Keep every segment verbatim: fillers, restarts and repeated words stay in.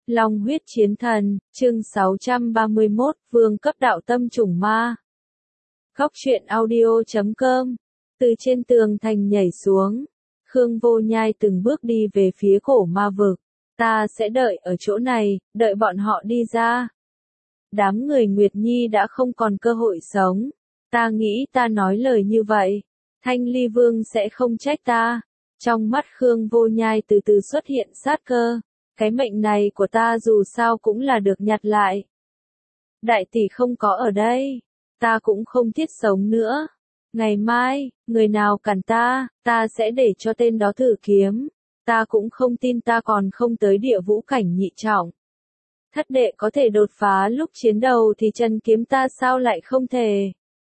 Long huyết chiến thần, chương sáu trăm ba mươi mốt, vương cấp đạo tâm chủng ma. Góc truyện audio chấm com. Từ trên tường thành nhảy xuống, Khương Vô Nhai từng bước đi về phía cổ ma vực. Ta sẽ đợi ở chỗ này, đợi bọn họ đi ra. Đám người Nguyệt Nhi đã không còn cơ hội sống. Ta nghĩ ta nói lời như vậy, Thanh Ly Vương sẽ không trách ta. Trong mắt Khương Vô Nhai từ từ xuất hiện sát cơ. Cái mệnh này của ta dù sao cũng là được nhặt lại. Đại tỷ không có ở đây, ta cũng không thiết sống nữa. Ngày mai, người nào cản ta, ta sẽ để cho tên đó thử kiếm. Ta cũng không tin ta còn không tới địa vũ cảnh nhị trọng. Thất đệ có thể đột phá lúc chiến đầu thì chân kiếm ta sao lại không thể.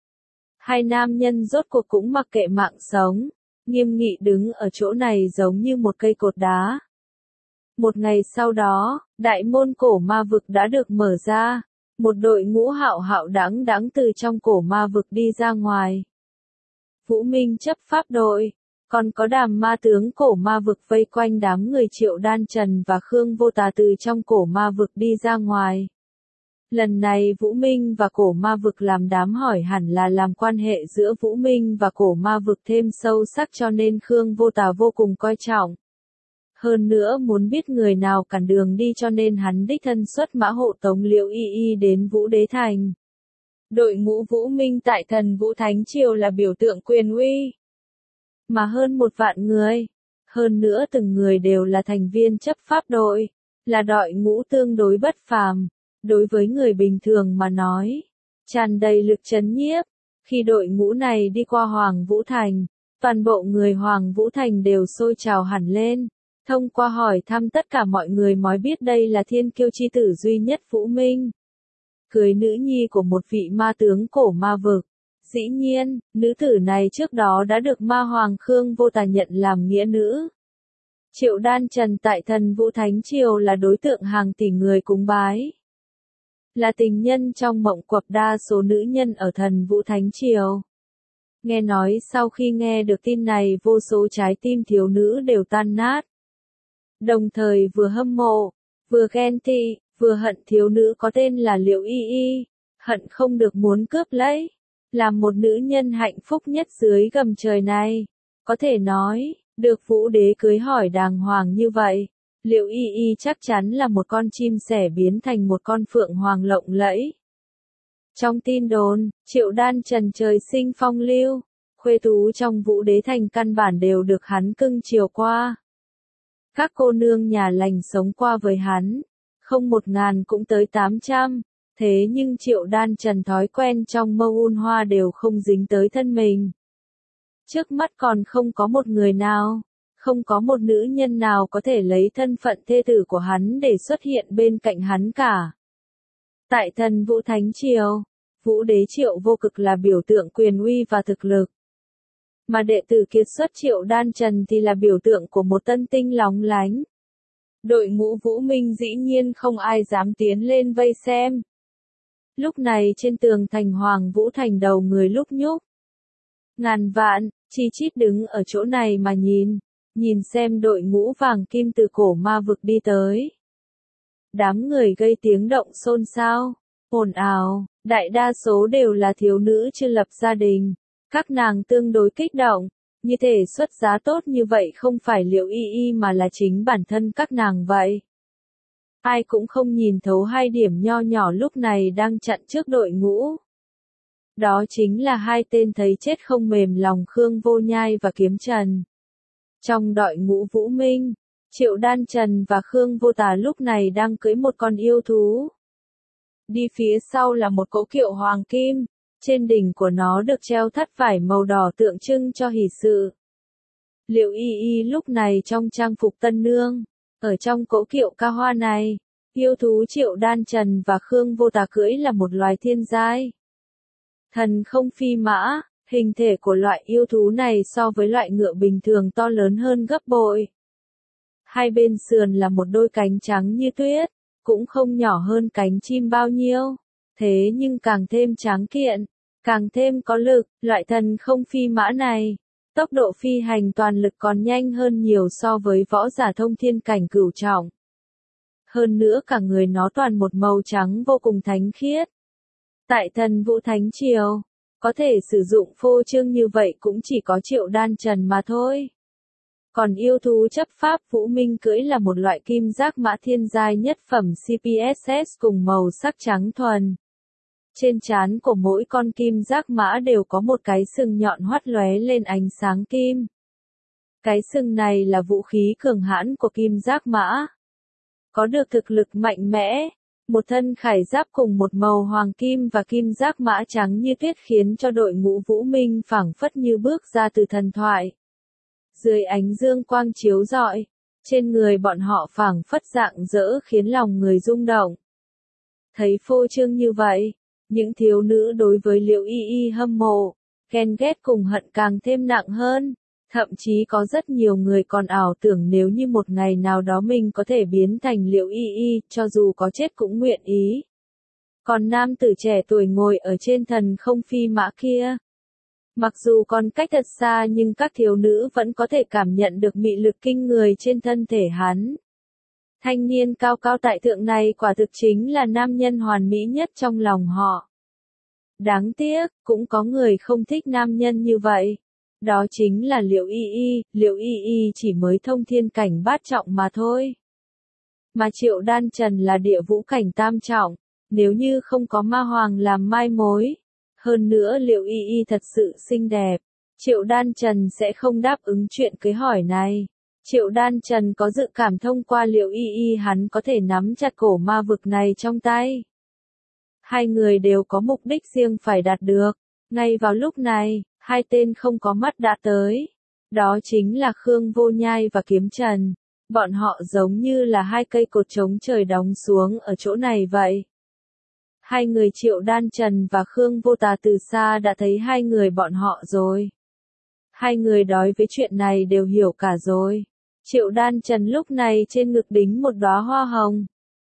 Hai nam nhân rốt cuộc cũng mặc kệ mạng sống, nghiêm nghị đứng ở chỗ này giống như một cây cột đá. Một ngày sau đó, đại môn cổ ma vực đã được mở ra, một đội ngũ hạo hạo đãng đãng từ trong cổ ma vực đi ra ngoài. Vũ Minh chấp pháp đội, còn có đàm ma tướng cổ ma vực vây quanh đám người Triệu Đan Trần và Khương Vô Tà từ trong cổ ma vực đi ra ngoài. Lần này Vũ Minh và cổ ma vực làm đám hỏi hẳn là làm quan hệ giữa Vũ Minh và cổ ma vực thêm sâu sắc cho nên Khương Vô Tà vô cùng coi trọng. Hơn nữa muốn biết người nào cản đường đi cho nên hắn đích thân xuất mã hộ tống Liễu Y Y đến Vũ Đế Thành. Đội ngũ Vũ Minh tại Thần Vũ Thánh Triều là biểu tượng quyền uy. Mà hơn một vạn người, hơn nữa từng người đều là thành viên chấp pháp đội, là đội ngũ tương đối bất phàm, đối với người bình thường mà nói, tràn đầy lực chấn nhiếp. Khi đội ngũ này đi qua Hoàng Vũ Thành, toàn bộ người Hoàng Vũ Thành đều sôi trào hẳn lên. Thông qua hỏi thăm tất cả mọi người mới biết đây là thiên kiêu chi tử duy nhất Vũ Minh. Cưới nữ nhi của một vị ma tướng cổ ma vực. Dĩ nhiên, nữ tử này trước đó đã được ma hoàng Khương Vô Tà nhận làm nghĩa nữ. Triệu Đan Trần tại Thần Vũ Thánh Triều là đối tượng hàng tỷ người cúng bái. Là tình nhân trong mộng quập đa số nữ nhân ở Thần Vũ Thánh Triều. Nghe nói sau khi nghe được tin này vô số trái tim thiếu nữ đều tan nát. Đồng thời vừa hâm mộ, vừa ghen tị, vừa hận thiếu nữ có tên là Liễu Y Y, hận không được muốn cướp lấy, làm một nữ nhân hạnh phúc nhất dưới gầm trời này. Có thể nói, được Vũ Đế cưới hỏi đàng hoàng như vậy, Liễu Y Y chắc chắn là một con chim sẻ biến thành một con phượng hoàng lộng lẫy. Trong tin đồn, Triệu Đan Trần trời sinh phong lưu, khuê tú trong Vũ Đế Thành căn bản đều được hắn cưng chiều qua. Các cô nương nhà lành sống qua với hắn, không một ngàn cũng tới tám trăm, thế nhưng Triệu Đan Trần thói quen trong mâu un hoa đều không dính tới thân mình. Trước mắt còn không có một người nào, không có một nữ nhân nào có thể lấy thân phận thê tử của hắn để xuất hiện bên cạnh hắn cả. Tại Thần Vũ Thánh Triều, Vũ Đế Triệu Vô Cực là biểu tượng quyền uy và thực lực. Mà đệ tử kiệt xuất Triệu Đan Trần thì là biểu tượng của một tân tinh lóng lánh. Đội ngũ Vũ Minh dĩ nhiên không ai dám tiến lên vây xem. Lúc này trên tường thành Hoàng Vũ Thành đầu người lúc nhúc. Ngàn vạn, chi chít đứng ở chỗ này mà nhìn, nhìn xem đội ngũ vàng kim từ cổ ma vực đi tới. Đám người gây tiếng động xôn xao, ồn ào, đại đa số đều là thiếu nữ chưa lập gia đình. Các nàng tương đối kích động, như thể xuất giá tốt như vậy không phải Liễu Y Y mà là chính bản thân các nàng vậy. Ai cũng không nhìn thấu hai điểm nho nhỏ lúc này đang chặn trước đội ngũ. Đó chính là hai tên thấy chết không mềm lòng Khương Vô Nhai và Kiếm Trần. Trong đội ngũ Vũ Minh, Triệu Đan Trần và Khương Vô Tà lúc này đang cưỡi một con yêu thú. Đi phía sau là một cỗ kiệu hoàng kim. Trên đỉnh của nó được treo thắt vải màu đỏ tượng trưng cho hỷ sự. Liễu Y Y lúc này trong trang phục tân nương, ở trong cỗ kiệu ca hoa này, yêu thú Triệu Đan Trần và Khương Vô Tà cưỡi là một loài thiên giai. Thần không phi mã, hình thể của loại yêu thú này so với loại ngựa bình thường to lớn hơn gấp bội. Hai bên sườn là một đôi cánh trắng như tuyết, cũng không nhỏ hơn cánh chim bao nhiêu. Thế nhưng càng thêm tráng kiện, càng thêm có lực, loại thần không phi mã này, tốc độ phi hành toàn lực còn nhanh hơn nhiều so với võ giả thông thiên cảnh cửu trọng. Hơn nữa cả người nó toàn một màu trắng vô cùng thánh khiết. Tại Thần Vũ Thánh Triều, có thể sử dụng phô trương như vậy cũng chỉ có Triệu Đan Trần mà thôi. Còn yêu thú chấp pháp Vũ Minh cưỡi là một loại kim giác mã thiên giai nhất phẩm xê pê ét ét cùng màu sắc trắng thuần. Trên trán của mỗi con kim giác mã đều có một cái sừng nhọn hoắt lóe lên ánh sáng kim. Cái sừng này là vũ khí cường hãn của kim giác mã. Có được thực lực mạnh mẽ, một thân khải giáp cùng một màu hoàng kim và kim giác mã trắng như tuyết khiến cho đội ngũ Vũ Minh phảng phất như bước ra từ thần thoại. Dưới ánh dương quang chiếu rọi, trên người bọn họ phảng phất rạng rỡ khiến lòng người rung động. Thấy phô trương như vậy, những thiếu nữ đối với Liễu Y Y hâm mộ, ghen ghét cùng hận càng thêm nặng hơn. Thậm chí có rất nhiều người còn ảo tưởng nếu như một ngày nào đó mình có thể biến thành Liễu Y Y, cho dù có chết cũng nguyện ý. Còn nam tử trẻ tuổi ngồi ở trên thần không phi mã kia, mặc dù còn cách thật xa nhưng các thiếu nữ vẫn có thể cảm nhận được mị lực kinh người trên thân thể hắn. Thanh niên cao cao tại thượng này quả thực chính là nam nhân hoàn mỹ nhất trong lòng họ. Đáng tiếc, cũng có người không thích nam nhân như vậy. Đó chính là Liễu Y Y, Liễu Y Y chỉ mới thông thiên cảnh bát trọng mà thôi. Mà Triệu Đan Trần là địa vũ cảnh tam trọng, nếu như không có ma hoàng làm mai mối. Hơn nữa Liễu Y Y thật sự xinh đẹp, Triệu Đan Trần sẽ không đáp ứng chuyện cưới hỏi này. Triệu Đan Trần có dự cảm thông qua Liễu Y Y hắn có thể nắm chặt cổ ma vực này trong tay. Hai người đều có mục đích riêng phải đạt được. Ngay vào lúc này, hai tên không có mắt đã tới. Đó chính là Khương Vô Nhai và Kiếm Trần. Bọn họ giống như là hai cây cột trống trời đóng xuống ở chỗ này vậy. Hai người Triệu Đan Trần và Khương Vô Tà từ xa đã thấy hai người bọn họ rồi. Hai người đối với chuyện này đều hiểu cả rồi. Triệu Đan Trần lúc này trên ngực đính một đóa hoa hồng.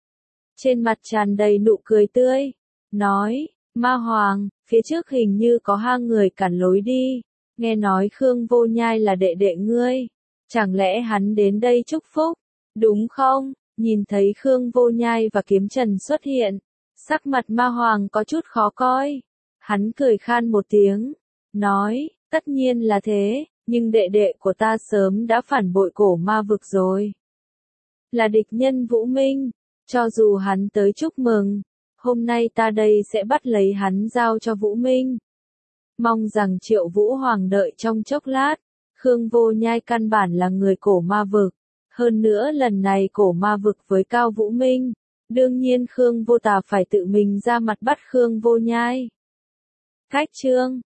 Trên mặt tràn đầy nụ cười tươi. Nói, Ma Hoàng, phía trước hình như có hai người cản lối đi. Nghe nói Khương Vô Nhai là đệ đệ ngươi. Chẳng lẽ hắn đến đây chúc phúc? Đúng không? Nhìn thấy Khương Vô Nhai và Kiếm Trần xuất hiện. Sắc mặt Ma Hoàng có chút khó coi. Hắn cười khan một tiếng. Nói, tất nhiên là thế, nhưng đệ đệ của ta sớm đã phản bội cổ ma vực rồi. Là địch nhân Vũ Minh. Cho dù hắn tới chúc mừng, hôm nay ta đây sẽ bắt lấy hắn giao cho Vũ Minh. Mong rằng Triệu Vũ Hoàng đợi trong chốc lát. Khương Vô Nhai căn bản là người cổ ma vực. Hơn nữa lần này cổ ma vực với Cao Vũ Minh. Đương nhiên Khương Vô Tà phải tự mình ra mặt bắt Khương Vô Nhai. Cách chương